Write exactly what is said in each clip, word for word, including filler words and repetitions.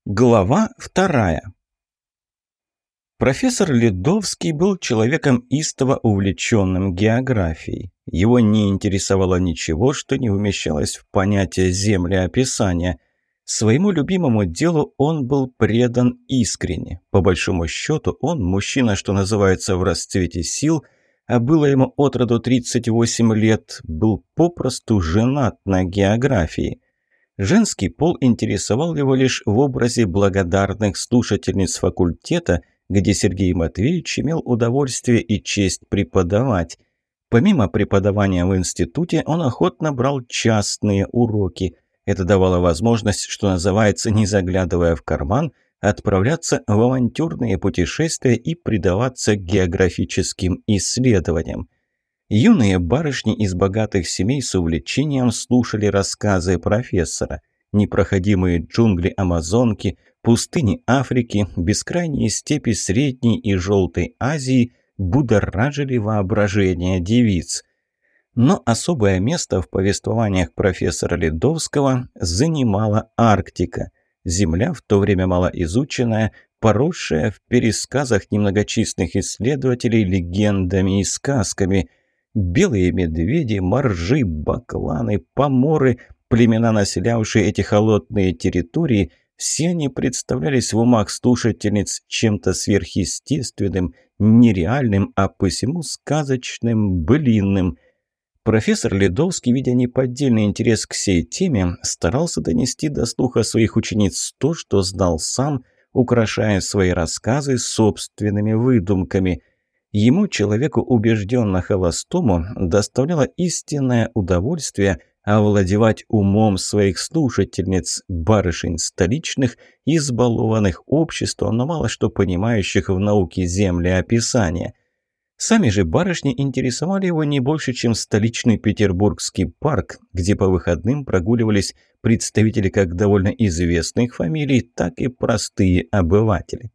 Глава вторая. Профессор Ледовский был человеком истово увлеченным географией. Его не интересовало ничего, что не вмещалось в понятие землеописания. Своему любимому делу он был предан искренне. По большому счету, он мужчина, что называется, в расцвете сил, а было ему от роду тридцать восемь лет, был попросту женат на географии. Женский пол интересовал его лишь в образе благодарных слушательниц факультета, где Сергей Матвеевич имел удовольствие и честь преподавать. Помимо преподавания в институте, он охотно брал частные уроки. Это давало возможность, что называется, не заглядывая в карман, отправляться в авантюрные путешествия и предаваться географическим исследованиям. Юные барышни из богатых семей с увлечением слушали рассказы профессора. Непроходимые джунгли Амазонки, пустыни Африки, бескрайние степи Средней и Желтой Азии будоражили воображение девиц. Но особое место в повествованиях профессора Ледовского занимала Арктика. Земля, в то время малоизученная, поросшая в пересказах немногочисленных исследователей легендами и сказками – белые медведи, моржи, бакланы, поморы, племена, населявшие эти холодные территории, все они представлялись в умах слушательниц чем-то сверхъестественным, нереальным, а посему сказочным, былинным. Профессор Ледовский, видя неподдельный интерес к сей теме, старался донести до слуха своих учениц то, что знал сам, украшая свои рассказы собственными выдумками. Ему, человеку убежденно холостому, доставляло истинное удовольствие овладевать умом своих слушательниц, барышень столичных, избалованных обществом, но мало что понимающих в науке землеописания. Сами же барышни интересовали его не больше, чем столичный Петербургский парк, где по выходным прогуливались представители как довольно известных фамилий, так и простые обыватели.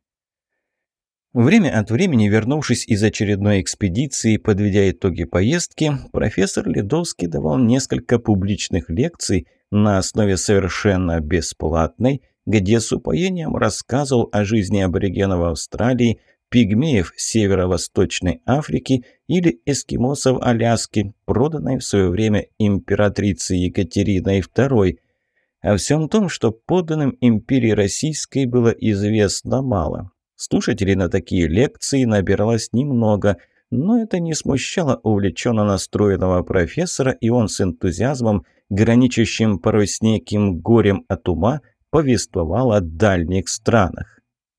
Время от времени, вернувшись из очередной экспедиции, подведя итоги поездки, профессор Ледовский давал несколько публичных лекций на основе совершенно бесплатной, где с упоением рассказывал о жизни аборигенов Австралии, пигмеев Северо-Восточной Африки или эскимосов Аляски, проданной в свое время императрицей Екатериной второй. О всем том, что подданным империи Российской было известно мало. Слушателей на такие лекции набиралось немного, но это не смущало увлеченно настроенного профессора, и он с энтузиазмом, граничащим порой с неким горем от ума, повествовал о дальних странах.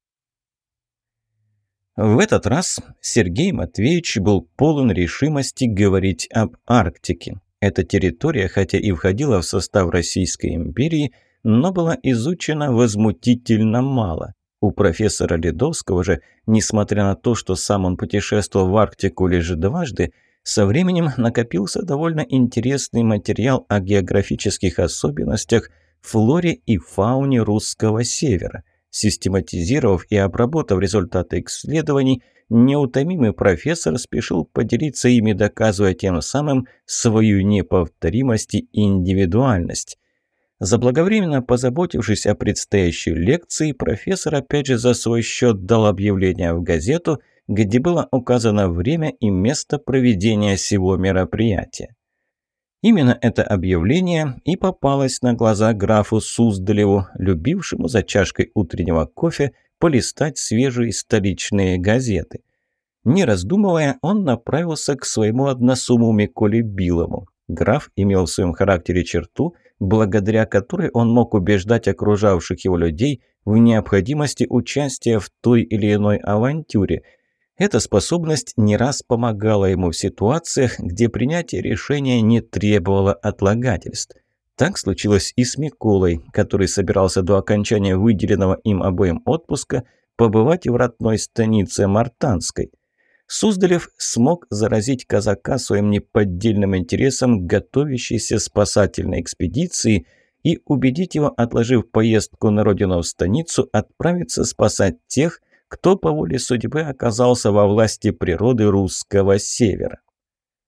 В этот раз Сергей Матвеевич был полон решимости говорить об Арктике. Эта территория, хотя и входила в состав Российской империи, но была изучена возмутительно мало. У профессора Ледовского же, несмотря на то, что сам он путешествовал в Арктику лишь дважды, со временем накопился довольно интересный материал о географических особенностях, флоре и фауне русского севера. Систематизировав и обработав результаты исследований, неутомимый профессор спешил поделиться ими, доказывая тем самым свою неповторимость и индивидуальность. Заблаговременно позаботившись о предстоящей лекции, профессор опять же за свой счет дал объявление в газету, где было указано время и место проведения сего мероприятия. Именно это объявление и попалось на глаза графу Суздалеву, любившему за чашкой утреннего кофе полистать свежие столичные газеты. Не раздумывая, он направился к своему односуму Миколе Билому. Граф имел в своем характере черту, благодаря которой он мог убеждать окружавших его людей в необходимости участия в той или иной авантюре. Эта способность не раз помогала ему в ситуациях, где принятие решения не требовало отлагательств. Так случилось и с Миколой, который собирался до окончания выделенного им обоим отпуска побывать в родной станице Мартанской. Суздалев смог заразить казака своим неподдельным интересом к готовящейся спасательной экспедиции и убедить его, отложив поездку на родину в станицу, отправиться спасать тех, кто по воле судьбы оказался во власти природы русского севера.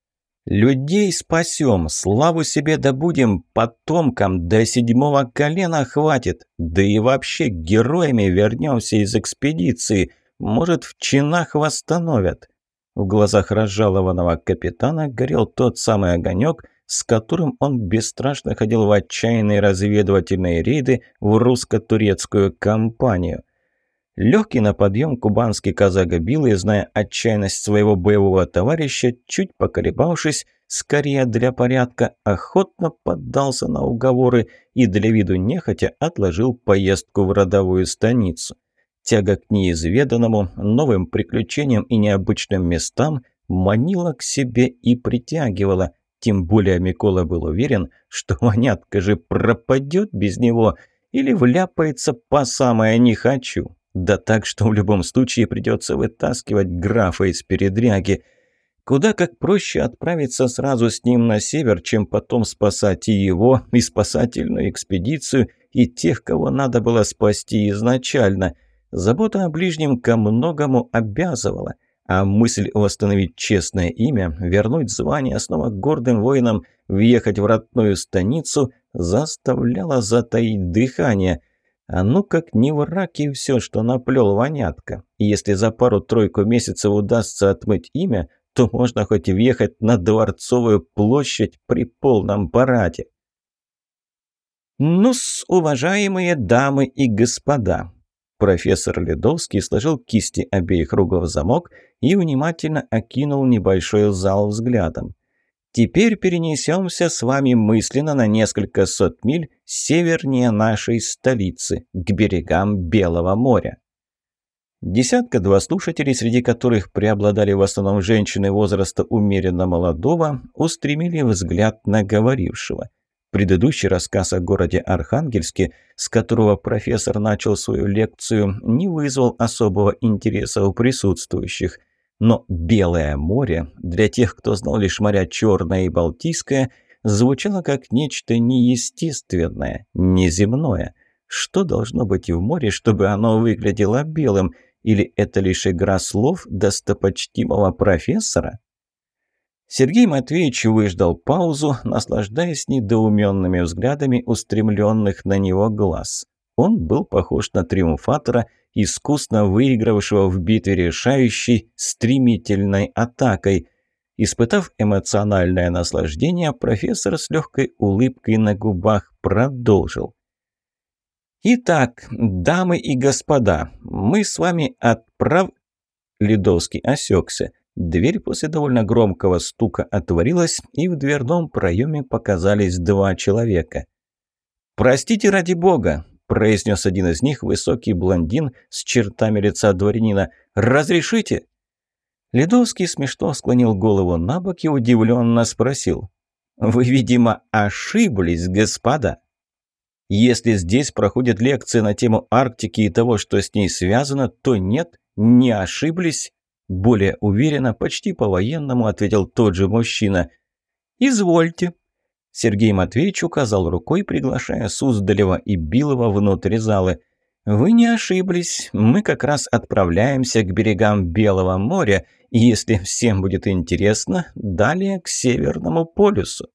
Людей спасем, славу себе добудем, потомкам до седьмого колена хватит. Да и вообще героями вернемся из экспедиции. Может, в чинах восстановят». В глазах разжалованного капитана горел тот самый огонек, с которым он бесстрашно ходил в отчаянные разведывательные рейды в русско-турецкую кампанию. Легкий на подъем кубанский казак Билый, зная отчаянность своего боевого товарища, чуть поколебавшись, скорее для порядка, охотно поддался на уговоры и для виду нехотя отложил поездку в родовую станицу. Тяга к неизведанному, новым приключениям и необычным местам манила к себе и притягивала. Тем более Микола был уверен, что вонятка же пропадет без него или вляпается по самое «не хочу». Да так, что в любом случае придется вытаскивать графа из передряги. Куда как проще отправиться сразу с ним на север, чем потом спасать и его, и спасательную экспедицию, и тех, кого надо было спасти изначально. Забота о ближнем ко многому обязывала, а мысль восстановить честное имя, вернуть звание снова гордым воинам, въехать в родную станицу заставляла затаить дыхание. А ну как не враг и все, что наплел вонятка. И если за пару-тройку месяцев удастся отмыть имя, то можно хоть въехать на Дворцовую площадь при полном параде. Ну-с, уважаемые дамы и господа. Профессор Ледовский сложил кисти обеих рук в замок и внимательно окинул небольшой зал взглядом. Теперь перенесемся с вами мысленно на несколько сот миль севернее нашей столицы, к берегам Белого моря. Десятка-два слушателей, среди которых преобладали в основном женщины возраста умеренно молодого, устремили взгляд на говорившего. Предыдущий рассказ о городе Архангельске, с которого профессор начал свою лекцию, не вызвал особого интереса у присутствующих. Но Белое море, для тех, кто знал лишь моря Черное и Балтийское, звучало как нечто неестественное, неземное. Что должно быть в море, чтобы оно выглядело белым? Или это лишь игра слов достопочтимого профессора? Сергей Матвеевич выждал паузу, наслаждаясь недоуменными взглядами устремленных на него глаз. Он был похож на триумфатора, искусно выигравшего в битве решающей стремительной атакой. Испытав эмоциональное наслаждение, профессор с легкой улыбкой на губах продолжил. «Итак, дамы и господа, мы с вами отправ...» Ледовский осекся. Дверь после довольно громкого стука отворилась, и в дверном проеме показались два человека. «Простите ради бога!» – произнес один из них, высокий блондин с чертами лица дворянина. «Разрешите?» Ледовский смешно склонил голову на бок и удивленно спросил. «Вы, видимо, ошиблись, господа?» «Если здесь проходят лекции на тему Арктики и того, что с ней связано, то нет, не ошиблись». Более уверенно, почти по-военному ответил тот же мужчина. «Извольте». Сергей Матвеевич указал рукой, приглашая Суздалева и Билова внутрь залы. «Вы не ошиблись. Мы как раз отправляемся к берегам Белого моря, и если всем будет интересно, далее к Северному полюсу».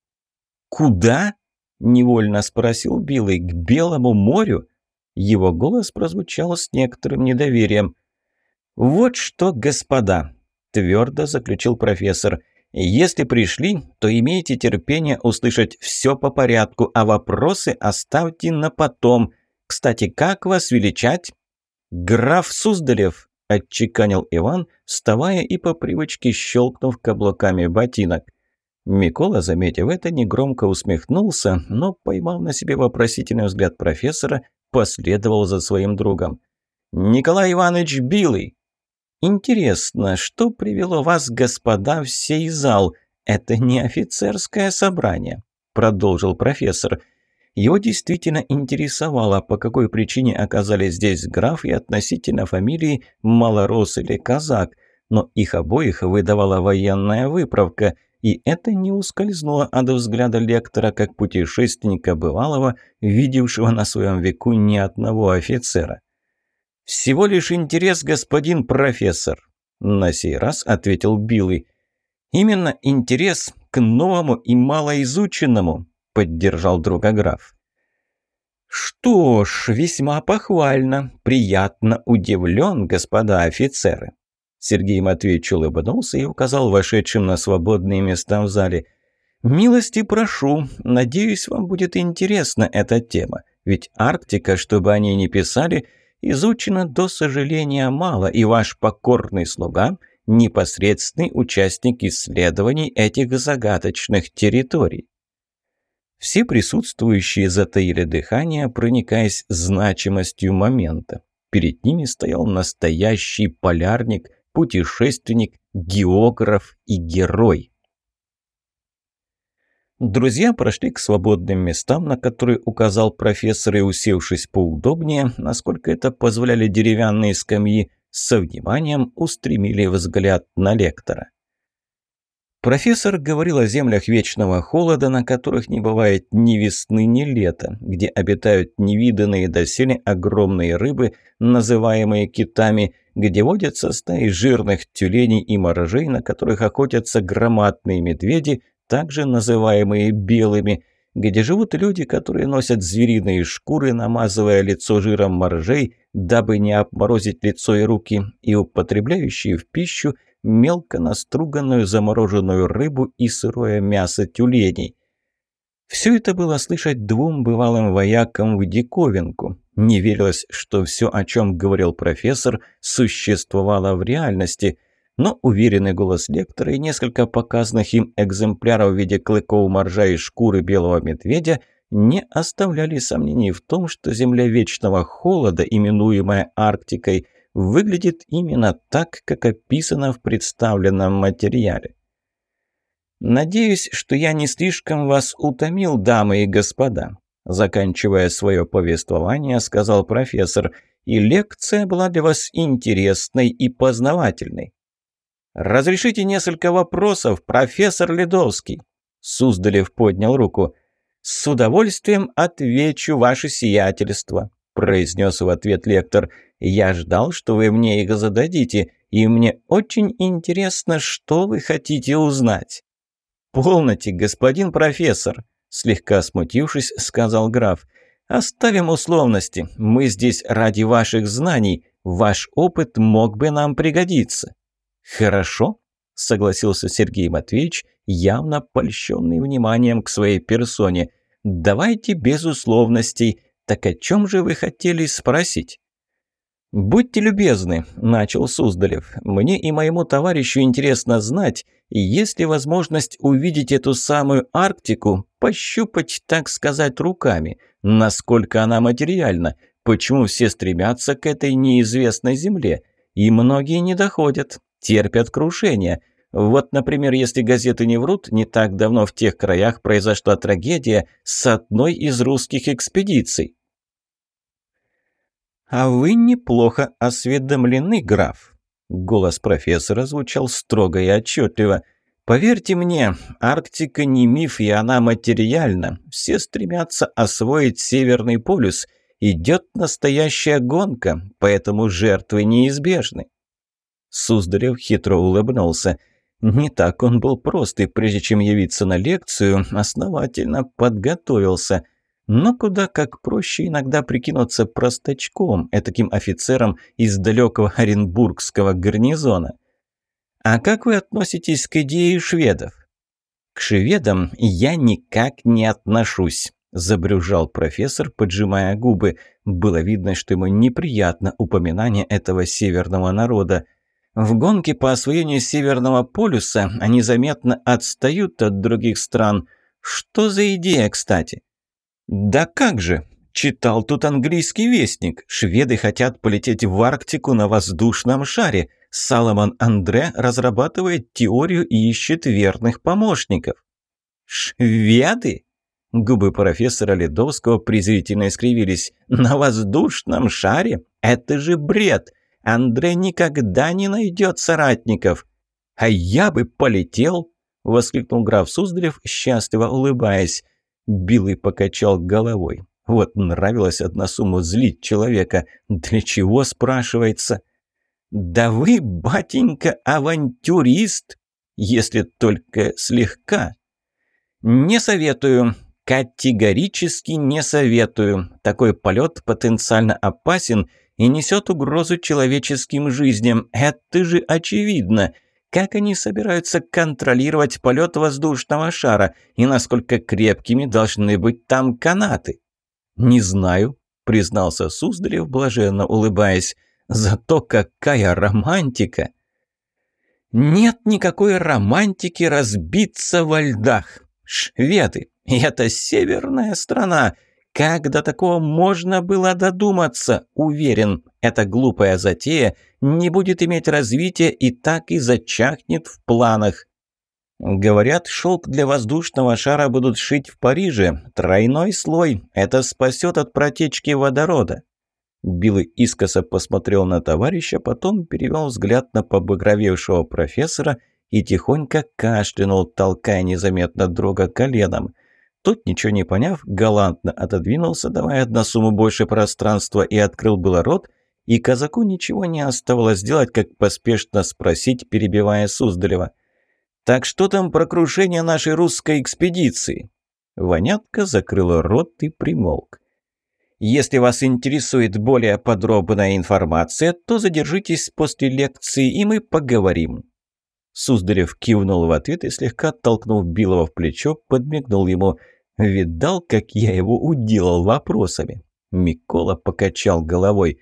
«Куда?» – невольно спросил Билый. «К Белому морю?» Его голос прозвучал с некоторым недоверием. «Вот что, господа», – твердо заключил профессор, – «если пришли, то имейте терпение услышать все по порядку, а вопросы оставьте на потом. Кстати, как вас величать?» «Граф Суздалев», – отчеканил Иван, вставая и по привычке щелкнув каблуками ботинок. Микола, заметив это, негромко усмехнулся, но, поймав на себе вопросительный взгляд профессора, последовал за своим другом. «Николай Иванович Билый!» «Интересно, что привело вас, господа, в сей зал? Это не офицерское собрание», – продолжил профессор. Его действительно интересовало, по какой причине оказались здесь граф и относительно фамилии Малорос или Казак, но их обоих выдавала военная выправка, и это не ускользнуло от взгляда лектора как путешественника бывалого, видевшего на своем веку ни одного офицера. «Всего лишь интерес, господин профессор», – на сей раз ответил Билый. «Именно интерес к новому и малоизученному», – поддержал друга граф. «Что ж, весьма похвально. Приятно удивлен, господа офицеры». Сергей Матвеевич улыбнулся и указал вошедшим на свободные места в зале. «Милости прошу. Надеюсь, вам будет интересна эта тема. Ведь Арктика, что бы они ни писали, изучена до сожаления мало, и ваш покорный слуга – непосредственный участник исследований этих загадочных территорий». Все присутствующие затаили дыхание, проникаясь значимостью момента. Перед ними стоял настоящий полярник, путешественник, географ и герой. Друзья прошли к свободным местам, на которые указал профессор, и, усевшись поудобнее, насколько это позволяли деревянные скамьи, со вниманием устремили взгляд на лектора. Профессор говорил о землях вечного холода, на которых не бывает ни весны, ни лета, где обитают невиданные доселе огромные рыбы, называемые китами, где водятся стаи жирных тюленей и моржей, на которых охотятся громадные медведи, также называемые белыми, где живут люди, которые носят звериные шкуры, намазывая лицо жиром моржей, дабы не обморозить лицо и руки, и употребляющие в пищу мелко наструганную замороженную рыбу и сырое мясо тюленей. Все это было слышать двум бывалым воякам в диковинку. Не верилось, что все, о чем говорил профессор, существовало в реальности, но уверенный голос лектора и несколько показанных им экземпляров в виде клыков моржа и шкуры белого медведя не оставляли сомнений в том, что земля вечного холода, именуемая Арктикой, выглядит именно так, как описано в представленном материале. «Надеюсь, что я не слишком вас утомил, дамы и господа», заканчивая свое повествование, сказал профессор, «и лекция была для вас интересной и познавательной». «Разрешите несколько вопросов, профессор Ледовский?» Суздалев поднял руку. «С удовольствием отвечу, ваше сиятельство», произнес в ответ лектор. «Я ждал, что вы мне их зададите, и мне очень интересно, что вы хотите узнать». «Полноте, господин профессор», слегка смутившись, сказал граф. «Оставим условности. Мы здесь ради ваших знаний. Ваш опыт мог бы нам пригодиться». «Хорошо», – согласился Сергей Матвеевич, явно польщенный вниманием к своей персоне. «Давайте без условностей. Так о чем же вы хотели спросить?» «Будьте любезны», – начал Суздалев. «Мне и моему товарищу интересно знать, есть ли возможность увидеть эту самую Арктику, пощупать, так сказать, руками, насколько она материальна, почему все стремятся к этой неизвестной земле, и многие не доходят, терпят крушение. Вот, например, если газеты не врут, не так давно в тех краях произошла трагедия с одной из русских экспедиций». «А вы неплохо осведомлены, граф». Голос профессора звучал строго и отчетливо. «Поверьте мне, Арктика не миф, и она материальна. Все стремятся освоить Северный полюс. Идет настоящая гонка, поэтому жертвы неизбежны». Суздалев хитро улыбнулся. Не так он был прост, и прежде чем явиться на лекцию, основательно подготовился. Но куда как проще иногда прикинуться простачком, этаким офицером из далекого Оренбургского гарнизона. «А как вы относитесь к идее шведов?» «К шведам я никак не отношусь», – забрюзжал профессор, поджимая губы. Было видно, что ему неприятно упоминание этого северного народа. В гонке по освоению Северного полюса они заметно отстают от других стран. Что за идея, кстати? «Да как же! Читал тут английский вестник. Шведы хотят полететь в Арктику на воздушном шаре. Саломон Андре разрабатывает теорию и ищет верных помощников». «Шведы?» Губы профессора Ледовского презрительно искривились. «На воздушном шаре? Это же бред! Андре никогда не найдет соратников!» «А я бы полетел!» – воскликнул граф Суздалев, счастливо улыбаясь. Билый покачал головой. Вот нравилось односуму злить человека. Для чего, спрашивается? «Да вы, батенька, авантюрист!» если только слегка. Не советую. Категорически не советую. Такой полет потенциально опасен и несет угрозу человеческим жизням. Это же очевидно. Как они собираются контролировать полет воздушного шара и насколько крепкими должны быть там канаты? «Не знаю», – признался Суздалев, блаженно улыбаясь. «Зато какая романтика!» «Нет никакой романтики разбиться во льдах. Шведы, это северная страна. Как до такого можно было додуматься? Уверен, эта глупая затея не будет иметь развития и так и зачахнет в планах». «Говорят, шелк для воздушного шара будут шить в Париже. Тройной слой. Это спасет от протечки водорода». Билый искоса посмотрел на товарища, потом перевел взгляд на побагровевшего профессора и тихонько кашлянул, толкая незаметно друга коленом. Тот, ничего не поняв, галантно отодвинулся, давая односуму больше пространства, и открыл было рот, и казаку ничего не оставалось делать, как поспешно спросить, перебивая Суздалева: «Так что там про крушение нашей русской экспедиции?» Вонятка закрыла рот и примолк. «Если вас интересует более подробная информация, то задержитесь после лекции, и мы поговорим». Суздалев кивнул в ответ и, слегка толкнув Билова в плечо, подмигнул ему. «Видал, как я его уделал вопросами?» Микола покачал головой.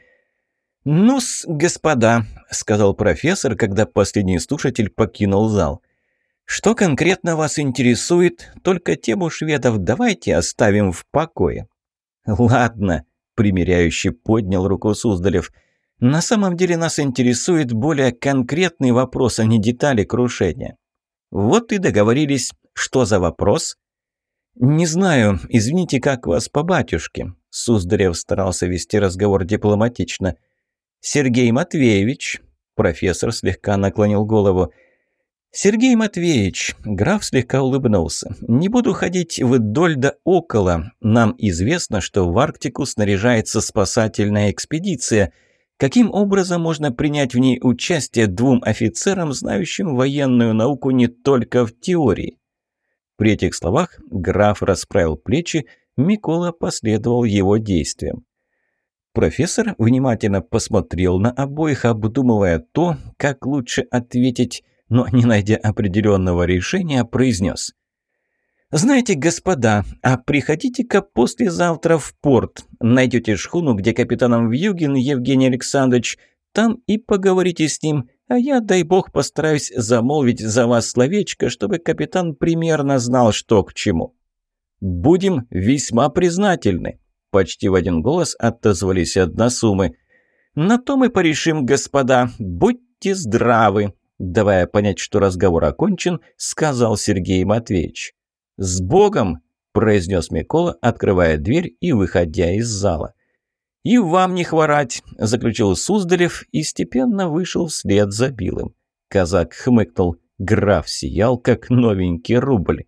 «Ну-с, господа», — сказал профессор, когда последний слушатель покинул зал. «Что конкретно вас интересует? Только тему шведов давайте оставим в покое». «Ладно», — примиряюще поднял руку Суздалев. «На самом деле нас интересует более конкретный вопрос, а не детали крушения». «Вот и договорились. Что за вопрос?» «Не знаю. Извините, как вас по батюшке?» Суздалев старался вести разговор дипломатично. «Сергей Матвеевич», — профессор слегка наклонил голову. «Сергей Матвеевич», — граф слегка улыбнулся, — «не буду ходить вдоль да около. Нам известно, что в Арктику снаряжается спасательная экспедиция. Каким образом можно принять в ней участие двум офицерам, знающим военную науку не только в теории?» При этих словах граф расправил плечи, Микола последовал его действиям. Профессор внимательно посмотрел на обоих, обдумывая то, как лучше ответить, но, не найдя определенного решения, произнес: «Знаете, господа, а приходите-ка послезавтра в порт. Найдете шхуну, где капитаном Вьюгин Евгений Александрович. Там и поговорите с ним, а я, дай бог, постараюсь замолвить за вас словечко, чтобы капитан примерно знал, что к чему». «Будем весьма признательны», – почти в один голос отозвались односумы. «На то мы порешим, господа. Будьте здравы», – давая понять, что разговор окончен, сказал Сергей Матвеевич. «С Богом!» – произнес Микола, открывая дверь и выходя из зала. «И вам не хворать!» – заключил Суздалев и степенно вышел вслед за Билым. Казак хмыкнул. Граф сиял, как новенький рубль.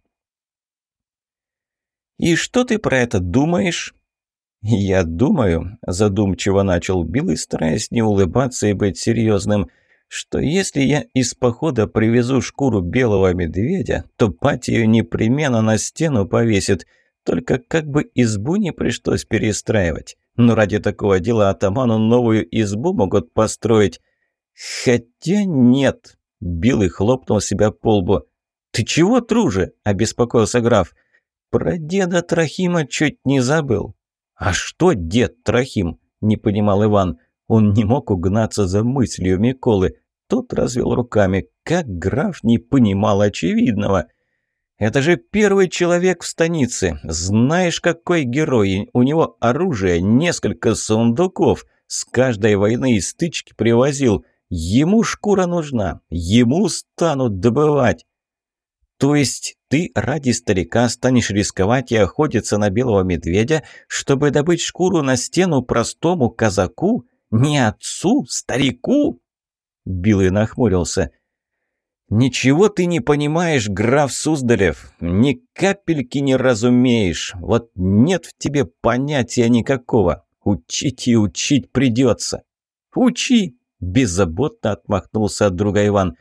«И что ты про это думаешь?» «Я думаю», – задумчиво начал Билый, стараясь не улыбаться и быть серьезным, – что если я из похода привезу шкуру белого медведя, то пать ее непременно на стену повесит, только как бы избу не пришлось перестраивать. Но ради такого дела атаману новую избу могут построить. Хотя нет, Билый хлопнул себя по лбу. «Ты чего, труже?» – обеспокоился граф. «Про деда Трохима чуть не забыл». «А что дед Трохим?» – не понимал Иван. Он не мог угнаться за мыслью Миколы. Тот развел руками. Как граф не понимал очевидного? «Это же первый человек в станице. Знаешь, какой герой. У него оружие, несколько сундуков. С каждой войны и стычки привозил. Ему шкура нужна. Ему станут добывать». «То есть ты ради старика станешь рисковать и охотиться на белого медведя, чтобы добыть шкуру на стену простому казаку? Не отцу, старику?» Билый нахмурился. «Ничего ты не понимаешь, граф Суздалев, ни капельки не разумеешь. Вот нет в тебе понятия никакого. Учить и учить придется». «Учи!» – беззаботно отмахнулся от друга Иван.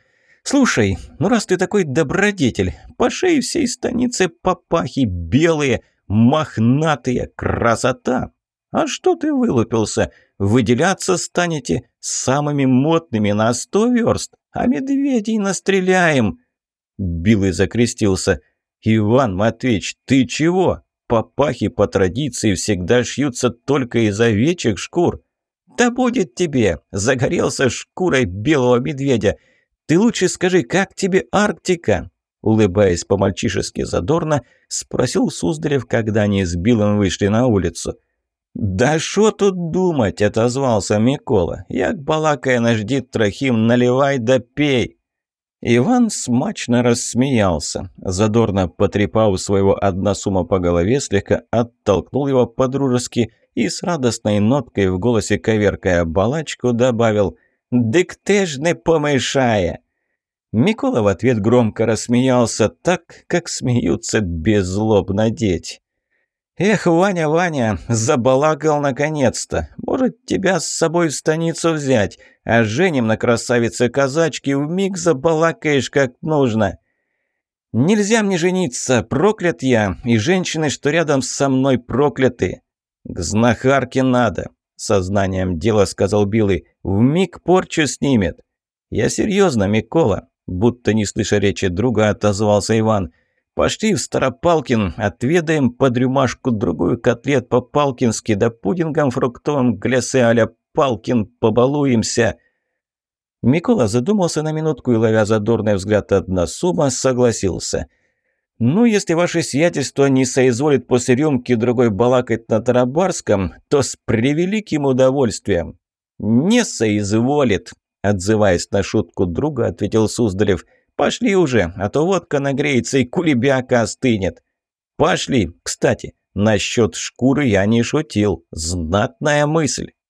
Слушай, ну раз ты такой добродетель, по шее всей станицы папахи белые, мохнатые, красота. А что ты вылупился? Выделяться станете самыми модными на сто верст, а медведей настреляем. Билый закрестился. Иван Матвеевич, ты чего? Папахи по традиции всегда шьются только из овечьих шкур. Да будет тебе, загорелся шкурой белого медведя. Ты лучше скажи, как тебе Арктика? Улыбаясь по-мальчишески задорно, спросил Суздалев, когда они с Билым вышли на улицу. «Да шо тут думать?» – отозвался Микола. «Як балакає наш дід Трохим, наливай да пей!» Иван смачно рассмеялся. Задорно потрепав своего односума по голове, слегка оттолкнул его по-дружески и с радостной ноткой в голосе, коверкая балачку, добавил «Дык ты ж не помешає!» Микола в ответ громко рассмеялся так, как смеются беззлобно дети. «Эх, Ваня, Ваня, забалакал наконец-то. Может, тебя с собой в станицу взять, а женим на красавице-казачке вмиг забалакаешь как нужно». «Нельзя мне жениться, проклят я, и женщины, что рядом со мной, прокляты». «К знахарке надо», — сознанием дела сказал Билый, — «вмиг порчу снимет». «Я серьезно, Микола», — будто не слыша речи друга, отозвался Иван. «Пошли в Старопалкин, отведаем под рюмашку-другую котлет по-палкински, да пудингом фруктовым глясе а-ля Палкин побалуемся». Микола задумался на минутку и, ловя задорный взгляд односума, согласился. «Ну, если ваше сиятельство не соизволит после рюмки другой балакать на Тарабарском, то с превеликим удовольствием». «Не соизволит», — отзываясь на шутку друга, ответил Суздалев. «Пошли уже, а то водка нагреется и кулебяка остынет». «Пошли. Кстати, насчет шкуры я не шутил. Знатная мысль».